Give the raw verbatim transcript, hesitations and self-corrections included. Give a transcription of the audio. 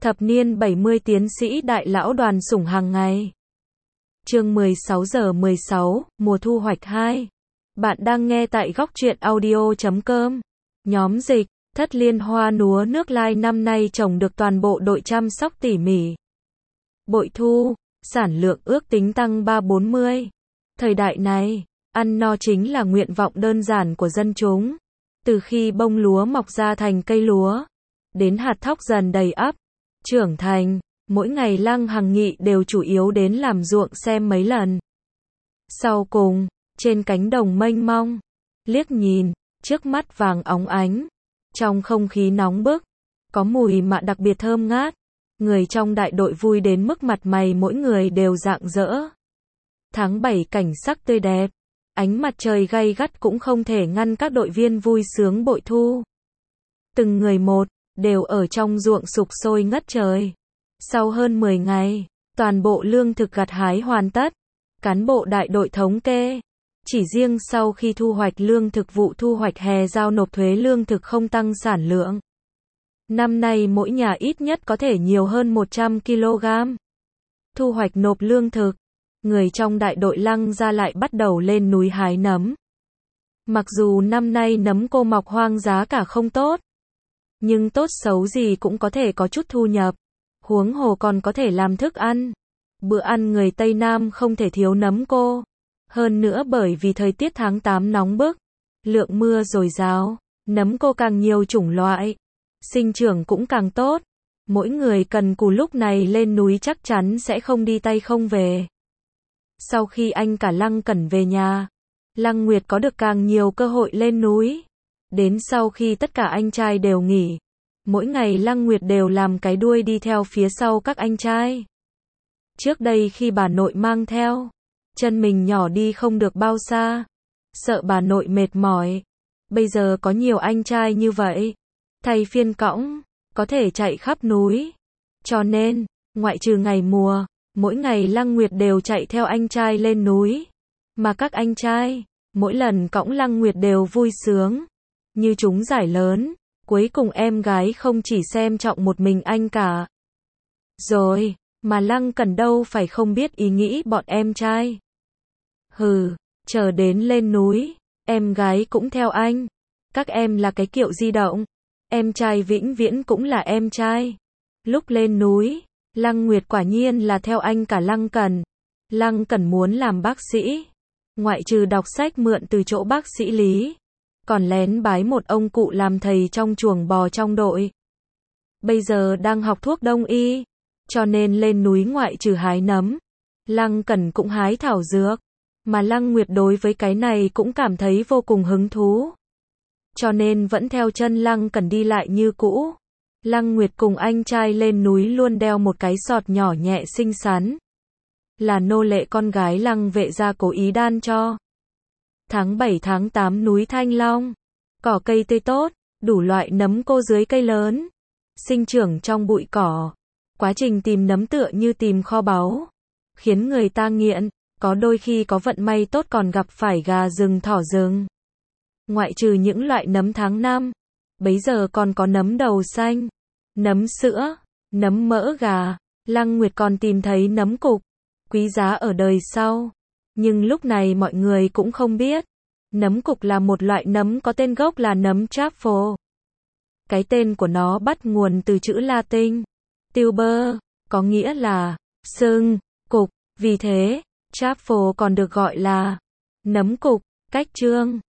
Thập niên bảy mươi tiến sĩ đại lão Đoàn Sủng hàng ngày. Chương mười sáu giờ mười sáu, mùa thu hoạch hai. Bạn đang nghe tại góc truyện audio chấm com. Nhóm dịch, Thất Liên hoa lúa nước Lai năm nay trồng được toàn bộ đội chăm sóc tỉ mỉ. Bội thu, sản lượng ước tính tăng ba bốn mươi. Thời đại này, ăn no chính là nguyện vọng đơn giản của dân chúng. Từ khi bông lúa mọc ra thành cây lúa, đến hạt thóc dần đầy ắp, trưởng thành, mỗi ngày Lăng Hằng Nghị đều chủ yếu đến làm ruộng xem mấy lần. Sau cùng, trên cánh đồng mênh mông, liếc nhìn, trước mắt vàng óng ánh, trong không khí nóng bức, có mùi mạ đặc biệt thơm ngát, người trong đại đội vui đến mức mặt mày mỗi người đều rạng rỡ. Tháng bảy cảnh sắc tươi đẹp, ánh mặt trời gay gắt cũng không thể ngăn các đội viên vui sướng bội thu. Từng người một, đều ở trong ruộng sục sôi ngất trời. Sau hơn mười ngày, toàn bộ lương thực gặt hái hoàn tất. Cán bộ đại đội thống kê, chỉ riêng sau khi thu hoạch lương thực vụ thu hoạch hè giao nộp thuế lương thực không tăng sản lượng. Năm nay mỗi nhà ít nhất có thể nhiều hơn một trăm ki lô gam. Thu hoạch nộp lương thực, người trong đại đội Lăng ra lại bắt đầu lên núi hái nấm. Mặc dù năm nay nấm cô mọc hoang giá cả không tốt, nhưng tốt xấu gì cũng có thể có chút thu nhập, huống hồ còn có thể làm thức ăn. Bữa ăn người Tây Nam không thể thiếu nấm cô. Hơn nữa bởi vì thời tiết tháng tám nóng bức, lượng mưa dồi dào, nấm cô càng nhiều chủng loại, sinh trưởng cũng càng tốt. Mỗi người cần cù lúc này lên núi chắc chắn sẽ không đi tay không về. Sau khi anh cả Lăng Cẩn về nhà, Lăng Nguyệt có được càng nhiều cơ hội lên núi. Đến sau khi tất cả anh trai đều nghỉ, mỗi ngày Lăng Nguyệt đều làm cái đuôi đi theo phía sau các anh trai. Trước đây khi bà nội mang theo, chân mình nhỏ đi không được bao xa, sợ bà nội mệt mỏi. Bây giờ có nhiều anh trai như vậy, thay phiên cõng, có thể chạy khắp núi. Cho nên, ngoại trừ ngày mùa, mỗi ngày Lăng Nguyệt đều chạy theo anh trai lên núi. Mà các anh trai, mỗi lần cõng Lăng Nguyệt đều vui sướng, như chúng giải lớn. Cuối cùng em gái không chỉ xem trọng một mình anh cả. Rồi, mà Lăng Cẩn đâu phải không biết ý nghĩ bọn em trai. Hừ, chờ đến lên núi, em gái cũng theo anh. Các em là cái kiểu di động, em trai vĩnh viễn cũng là em trai. Lúc lên núi, Lăng Nguyệt quả nhiên là theo anh cả Lăng Cẩn. Lăng Cẩn muốn làm bác sĩ, ngoại trừ đọc sách mượn từ chỗ bác sĩ Lý, còn lén bái một ông cụ làm thầy trong chuồng bò trong đội. Bây giờ đang học thuốc đông y, cho nên lên núi ngoại trừ hái nấm, Lăng Cẩn cũng hái thảo dược, mà Lăng Nguyệt đối với cái này cũng cảm thấy vô cùng hứng thú. Cho nên vẫn theo chân Lăng Cẩn đi lại như cũ. Lăng Nguyệt cùng anh trai lên núi luôn đeo một cái sọt nhỏ nhẹ xinh xắn. Là nô lệ con gái Lăng vệ gia cố ý đan cho. Tháng bảy tháng tám núi Thanh Long, cỏ cây tươi tốt, đủ loại nấm cô dưới cây lớn, sinh trưởng trong bụi cỏ. Quá trình tìm nấm tựa như tìm kho báu, khiến người ta nghiện, có đôi khi có vận may tốt còn gặp phải gà rừng thỏ rừng. Ngoại trừ những loại nấm tháng năm, bấy giờ còn có nấm đầu xanh, nấm sữa, nấm mỡ gà. Lăng Nguyệt còn tìm thấy nấm cục, quý giá ở đời sau. Nhưng lúc này mọi người cũng không biết, nấm cục là một loại nấm có tên gốc là nấm truffle. Cái tên của nó bắt nguồn từ chữ Latin, tuber, có nghĩa là sừng, cục, vì thế, truffle còn được gọi là nấm cục. Cách trương,